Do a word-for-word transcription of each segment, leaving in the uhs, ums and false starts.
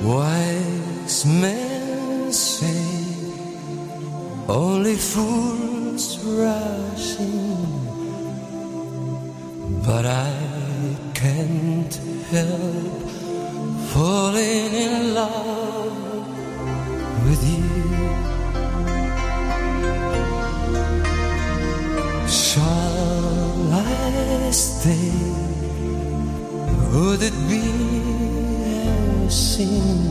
Wise men say only fools rush in, but I can't help falling in love with you. Shall I stay? Would it be a sin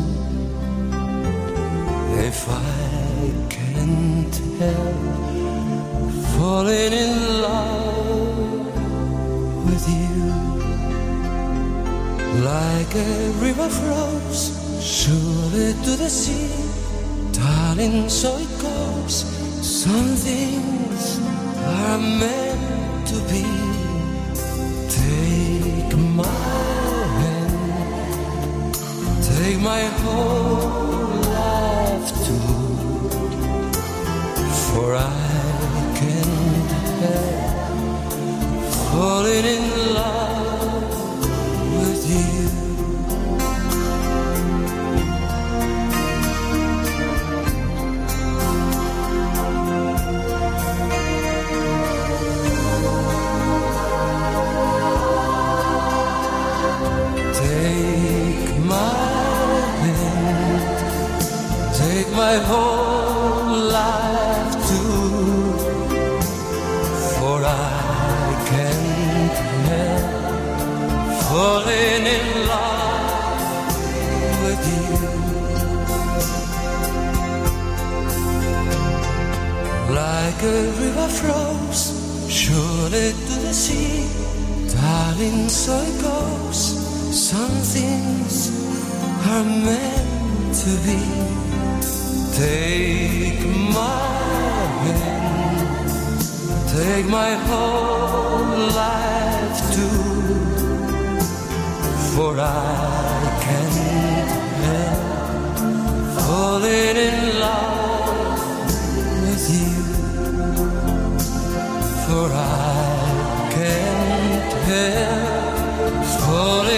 if I can't help falling in love with you? Like a river flows surely to the sea, darling, so it goes. Some things are meant to be. Take my hand, take my whole life too, for I can't help falling in love with you. Take my hand, take my whole life too, for I can't help falling in love with you. Like a river flows surely to the sea, darling, so it goes. Some things are meant to be. Take my hand, take my whole life too, for I can't help falling in love with you, for I can't help falling